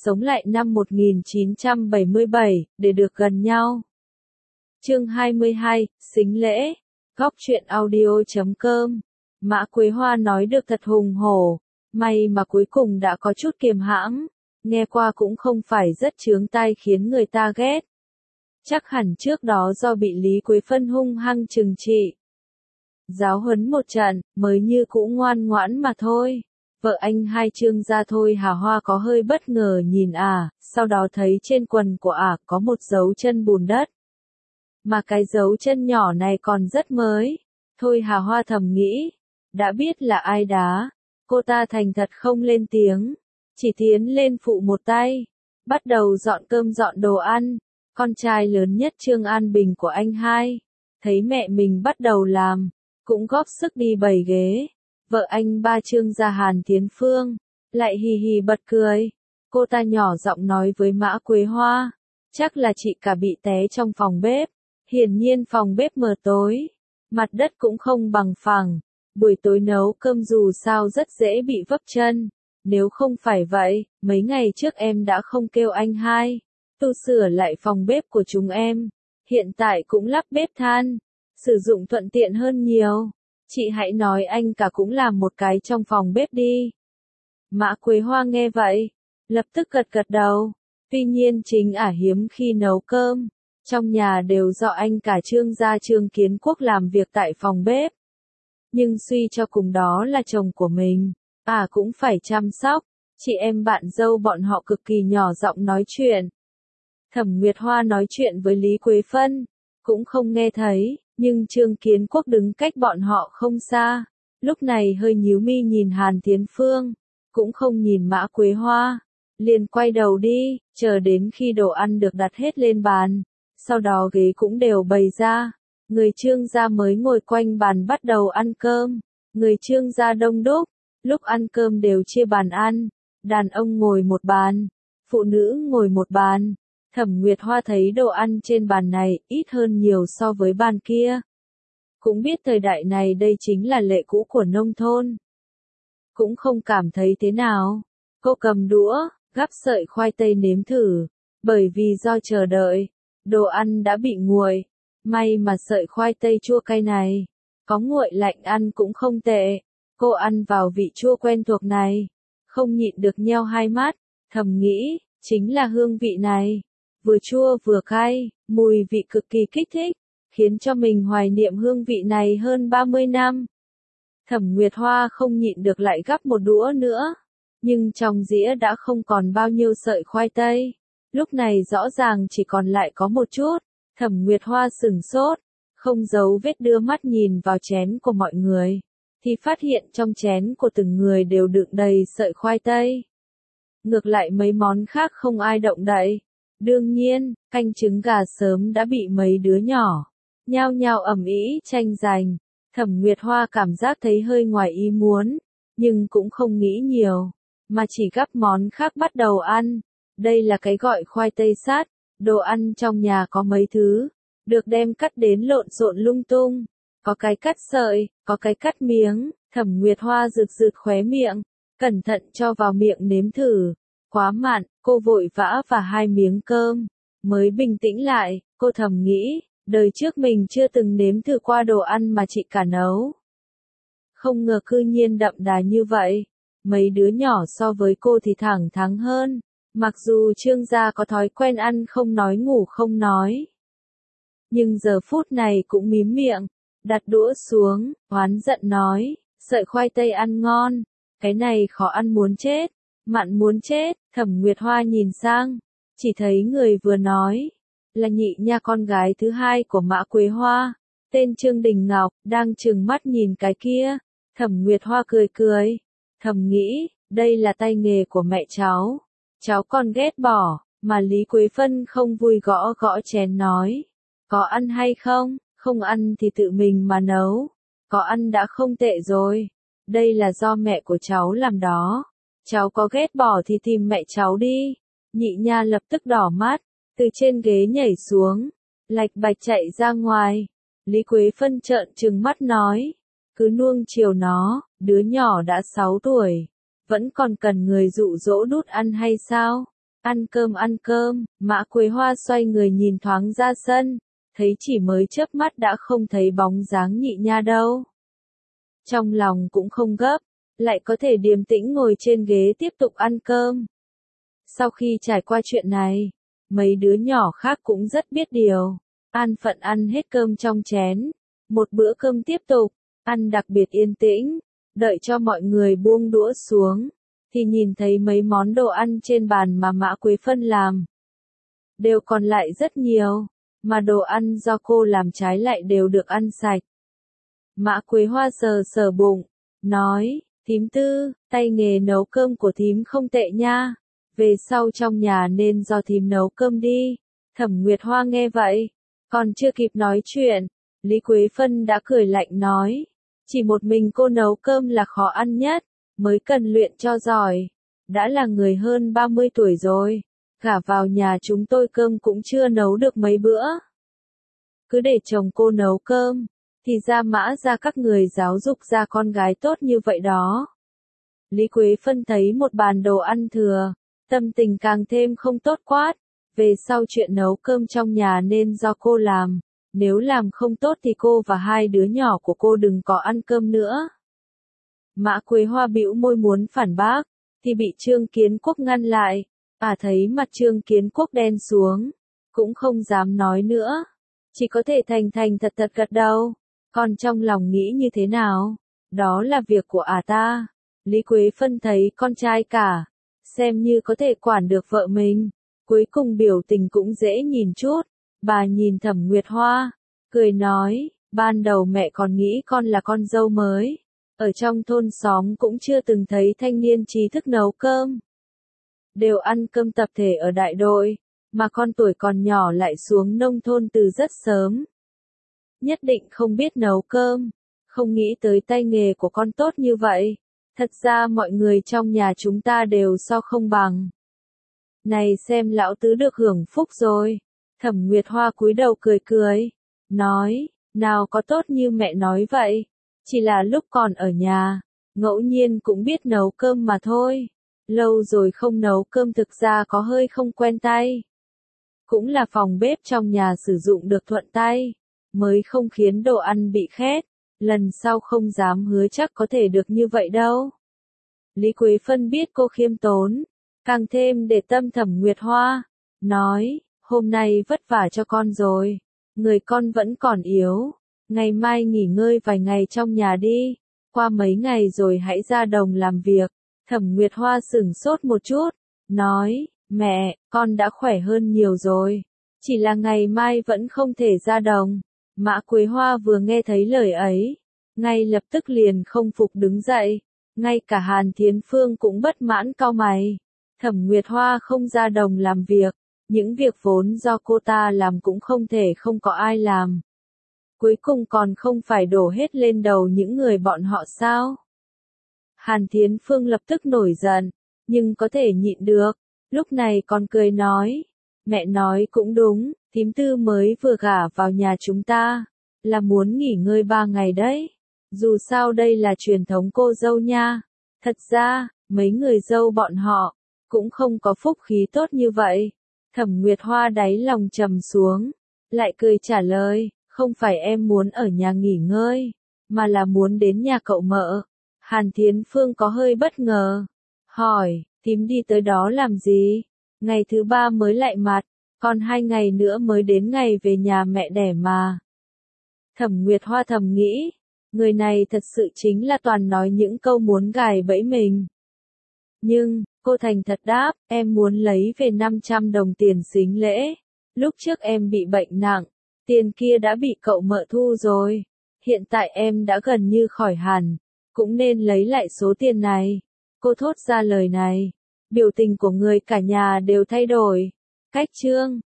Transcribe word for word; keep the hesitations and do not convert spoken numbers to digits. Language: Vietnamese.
sống lại năm một nghìn chín trăm bảy mươi bảy, để được gần nhau. Chương hai mươi hai, Sính lễ. Góc truyện audio chấm com. Mã Quế Hoa nói được thật hùng hổ, may mà cuối cùng đã có chút kiềm hãng, nghe qua cũng không phải rất chướng tai khiến người ta ghét. Chắc hẳn trước đó do bị Lý Quế Phân hung hăng trừng trị, giáo huấn một trận, mới như cũ ngoan ngoãn mà thôi. Vợ anh hai Trương gia Thôi Hà Hoa có hơi bất ngờ nhìn ả, à, sau đó thấy trên quần của ả à có một dấu chân bùn đất. Mà cái dấu chân nhỏ này còn rất mới. Thôi Hà Hoa thầm nghĩ, đã biết là ai đá, cô ta thành thật không lên tiếng, chỉ tiến lên phụ một tay, bắt đầu dọn cơm dọn đồ ăn. Con trai lớn nhất Trương An Bình của anh hai, thấy mẹ mình bắt đầu làm, cũng góp sức đi bày ghế. Vợ anh ba Trương gia Hàn Tiến Phương, lại hì hì bật cười. Cô ta nhỏ giọng nói với Mã Quế Hoa, chắc là chị cả bị té trong phòng bếp. Hiển nhiên phòng bếp mờ tối, mặt đất cũng không bằng phẳng. Buổi tối nấu cơm dù sao rất dễ bị vấp chân. Nếu không phải vậy, mấy ngày trước em đã không kêu anh hai tu sửa lại phòng bếp của chúng em. Hiện tại cũng lắp bếp than, sử dụng thuận tiện hơn nhiều. Chị hãy nói anh cả cũng làm một cái trong phòng bếp đi. Mã Quế Hoa nghe vậy, lập tức gật gật đầu. Tuy nhiên chính ả hiếm khi nấu cơm, trong nhà đều do anh cả Trương gia Trương Kiến Quốc làm việc tại phòng bếp. Nhưng suy cho cùng đó là chồng của mình, ả cũng phải chăm sóc. Chị em bạn dâu bọn họ cực kỳ nhỏ giọng nói chuyện. Thẩm Nguyệt Hoa nói chuyện với Lý Quế Phân, cũng không nghe thấy, nhưng Trương Kiến Quốc đứng cách bọn họ không xa. Lúc này hơi nhíu mi nhìn Hàn Tiến Phương, cũng không nhìn Mã Quế Hoa, liền quay đầu đi, chờ đến khi đồ ăn được đặt hết lên bàn. Sau đó ghế cũng đều bày ra, người Trương gia mới ngồi quanh bàn bắt đầu ăn cơm. Người Trương gia đông đúc, lúc ăn cơm đều chia bàn ăn, đàn ông ngồi một bàn, phụ nữ ngồi một bàn. Thẩm Nguyệt Hoa thấy đồ ăn trên bàn này ít hơn nhiều so với bàn kia. Cũng biết thời đại này đây chính là lệ cũ của nông thôn. Cũng không cảm thấy thế nào. Cô cầm đũa, gắp sợi khoai tây nếm thử, bởi vì do chờ đợi, đồ ăn đã bị nguội. May mà sợi khoai tây chua cay này, có nguội lạnh ăn cũng không tệ. Cô ăn vào vị chua quen thuộc này, không nhịn được nheo hai mắt, thầm nghĩ, chính là hương vị này. Vừa chua vừa cay, mùi vị cực kỳ kích thích, khiến cho mình hoài niệm hương vị này hơn ba mươi năm. Thẩm Nguyệt Hoa không nhịn được lại gắp một đũa nữa, nhưng trong dĩa đã không còn bao nhiêu sợi khoai tây. Lúc này rõ ràng chỉ còn lại có một chút. Thẩm Nguyệt Hoa sửng sốt, không giấu vết đưa mắt nhìn vào chén của mọi người, thì phát hiện trong chén của từng người đều đựng đầy sợi khoai tây. Ngược lại mấy món khác không ai động đậy. Đương nhiên, canh trứng gà sớm đã bị mấy đứa nhỏ nhao nhao ầm ĩ tranh giành. Thẩm Nguyệt Hoa cảm giác thấy hơi ngoài ý muốn, nhưng cũng không nghĩ nhiều, mà chỉ gắp món khác bắt đầu ăn. Đây là cái gọi khoai tây sát. Đồ ăn trong nhà có mấy thứ, được đem cắt đến lộn xộn lung tung. Có cái cắt sợi, có cái cắt miếng. Thẩm Nguyệt Hoa rực rực khóe miệng, cẩn thận cho vào miệng nếm thử. Quá mặn, cô vội vã và hai miếng cơm, mới bình tĩnh lại. Cô thầm nghĩ, đời trước mình chưa từng nếm thử qua đồ ăn mà chị cả nấu. Không ngờ cư nhiên đậm đà như vậy. Mấy đứa nhỏ so với cô thì thẳng thắn hơn. Mặc dù Trương gia có thói quen ăn không nói ngủ không nói, nhưng giờ phút này cũng mím miệng, đặt đũa xuống, oán giận nói, sợi khoai tây ăn ngon, cái này khó ăn muốn chết, mặn muốn chết. Thẩm Nguyệt Hoa nhìn sang, chỉ thấy người vừa nói, là nhị nha con gái thứ hai của Mã Quế Hoa, tên Trương Đình Ngọc, đang trừng mắt nhìn cái kia. Thẩm Nguyệt Hoa cười cười, thầm nghĩ, đây là tay nghề của mẹ cháu. Cháu còn ghét bỏ, mà Lý Quế Phân không vui gõ gõ chén nói. Có ăn hay không, không ăn thì tự mình mà nấu. Có ăn đã không tệ rồi. Đây là do mẹ của cháu làm đó. Cháu có ghét bỏ thì tìm mẹ cháu đi. Nhị nha lập tức đỏ mắt, từ trên ghế nhảy xuống, lạch bạch chạy ra ngoài. Lý Quế Phân trợn trừng mắt nói, cứ nuông chiều nó, đứa nhỏ đã sáu tuổi. Vẫn còn cần người dụ dỗ đút ăn hay sao? Ăn cơm ăn cơm, Mã Quế Hoa xoay người nhìn thoáng ra sân, thấy chỉ mới chớp mắt đã không thấy bóng dáng nhị nha đâu. Trong lòng cũng không gấp, lại có thể điềm tĩnh ngồi trên ghế tiếp tục ăn cơm. Sau khi trải qua chuyện này, mấy đứa nhỏ khác cũng rất biết điều, an phận ăn hết cơm trong chén. Một bữa cơm tiếp tục, ăn đặc biệt yên tĩnh, đợi cho mọi người buông đũa xuống, thì nhìn thấy mấy món đồ ăn trên bàn mà Mã Quế Phân làm. Đều còn lại rất nhiều, mà đồ ăn do cô làm trái lại đều được ăn sạch. Mã Quế Hoa sờ sờ bụng, nói, thím Tư, tay nghề nấu cơm của thím không tệ nha, về sau trong nhà nên do thím nấu cơm đi. Thẩm Nguyệt Hoa nghe vậy, còn chưa kịp nói chuyện, Lý Quế Phân đã cười lạnh nói, chỉ một mình cô nấu cơm là khó ăn nhất, mới cần luyện cho giỏi. Đã là người hơn ba mươi tuổi rồi, gả vào nhà chúng tôi cơm cũng chưa nấu được mấy bữa. Cứ để chồng cô nấu cơm, thì ra Mã ra các người giáo dục ra con gái tốt như vậy đó. Lý Quế Phân thấy một bàn đồ ăn thừa, tâm tình càng thêm không tốt quát, về sau chuyện nấu cơm trong nhà nên do cô làm, nếu làm không tốt thì cô và hai đứa nhỏ của cô đừng có ăn cơm nữa. Mã Quế Hoa bĩu môi muốn phản bác, thì bị Trương Kiến Quốc ngăn lại, à thấy mặt Trương Kiến Quốc đen xuống, cũng không dám nói nữa, chỉ có thể thành thành thật thật gật đầu, còn trong lòng nghĩ như thế nào, đó là việc của à ta. Lý Quế Phân thấy con trai cả, xem như có thể quản được vợ mình, cuối cùng biểu tình cũng dễ nhìn chút, bà nhìn Thẩm Nguyệt Hoa, cười nói, ban đầu mẹ còn nghĩ con là con dâu mới, ở trong thôn xóm cũng chưa từng thấy thanh niên trí thức nấu cơm. Đều ăn cơm tập thể ở đại đội, mà con tuổi còn nhỏ lại xuống nông thôn từ rất sớm. Nhất định không biết nấu cơm, không nghĩ tới tay nghề của con tốt như vậy. Thật ra mọi người trong nhà chúng ta đều so không bằng. Này xem lão tứ được hưởng phúc rồi. Thẩm Nguyệt Hoa cúi đầu cười cười, nói, nào có tốt như mẹ nói vậy, chỉ là lúc còn ở nhà, ngẫu nhiên cũng biết nấu cơm mà thôi. Lâu rồi không nấu cơm thực ra có hơi không quen tay. Cũng là phòng bếp trong nhà sử dụng được thuận tay, mới không khiến đồ ăn bị khét. Lần sau không dám hứa chắc có thể được như vậy đâu. Lý Quế Phân biết cô khiêm tốn, càng thêm để tâm Thẩm Nguyệt Hoa, nói, hôm nay vất vả cho con rồi, người con vẫn còn yếu, ngày mai nghỉ ngơi vài ngày trong nhà đi, qua mấy ngày rồi hãy ra đồng làm việc. Thẩm Nguyệt Hoa sửng sốt một chút, nói, mẹ, con đã khỏe hơn nhiều rồi, chỉ là ngày mai vẫn không thể ra đồng. Mã Quế Hoa vừa nghe thấy lời ấy, ngay lập tức liền không phục đứng dậy, ngay cả Hàn Thiến Phương cũng bất mãn cau mày. Thẩm Nguyệt Hoa không ra đồng làm việc, những việc vốn do cô ta làm cũng không thể không có ai làm. Cuối cùng còn không phải đổ hết lên đầu những người bọn họ sao? Hàn Thiến Phương lập tức nổi giận, nhưng có thể nhịn được, lúc này còn cười nói, mẹ nói cũng đúng, thím Tư mới vừa gả vào nhà chúng ta, là muốn nghỉ ngơi ba ngày đấy, dù sao đây là truyền thống cô dâu nha. Thật ra, mấy người dâu bọn họ, cũng không có phúc khí tốt như vậy. Thẩm Nguyệt Hoa đáy lòng trầm xuống, lại cười trả lời, không phải em muốn ở nhà nghỉ ngơi, mà là muốn đến nhà cậu mợ. Hàn Thiến Phương có hơi bất ngờ, hỏi, thím đi tới đó làm gì? Ngày thứ ba mới lại mặt, còn hai ngày nữa mới đến ngày về nhà mẹ đẻ mà. Thẩm Nguyệt Hoa thầm nghĩ, người này thật sự chính là toàn nói những câu muốn gài bẫy mình. Nhưng, cô thành thật đáp, em muốn lấy về năm trăm đồng tiền sính lễ. Lúc trước em bị bệnh nặng, tiền kia đã bị cậu mợ thu rồi. Hiện tại em đã gần như khỏi hẳn, cũng nên lấy lại số tiền này. Cô thốt ra lời này, biểu tình của người cả nhà đều thay đổi. Cách chương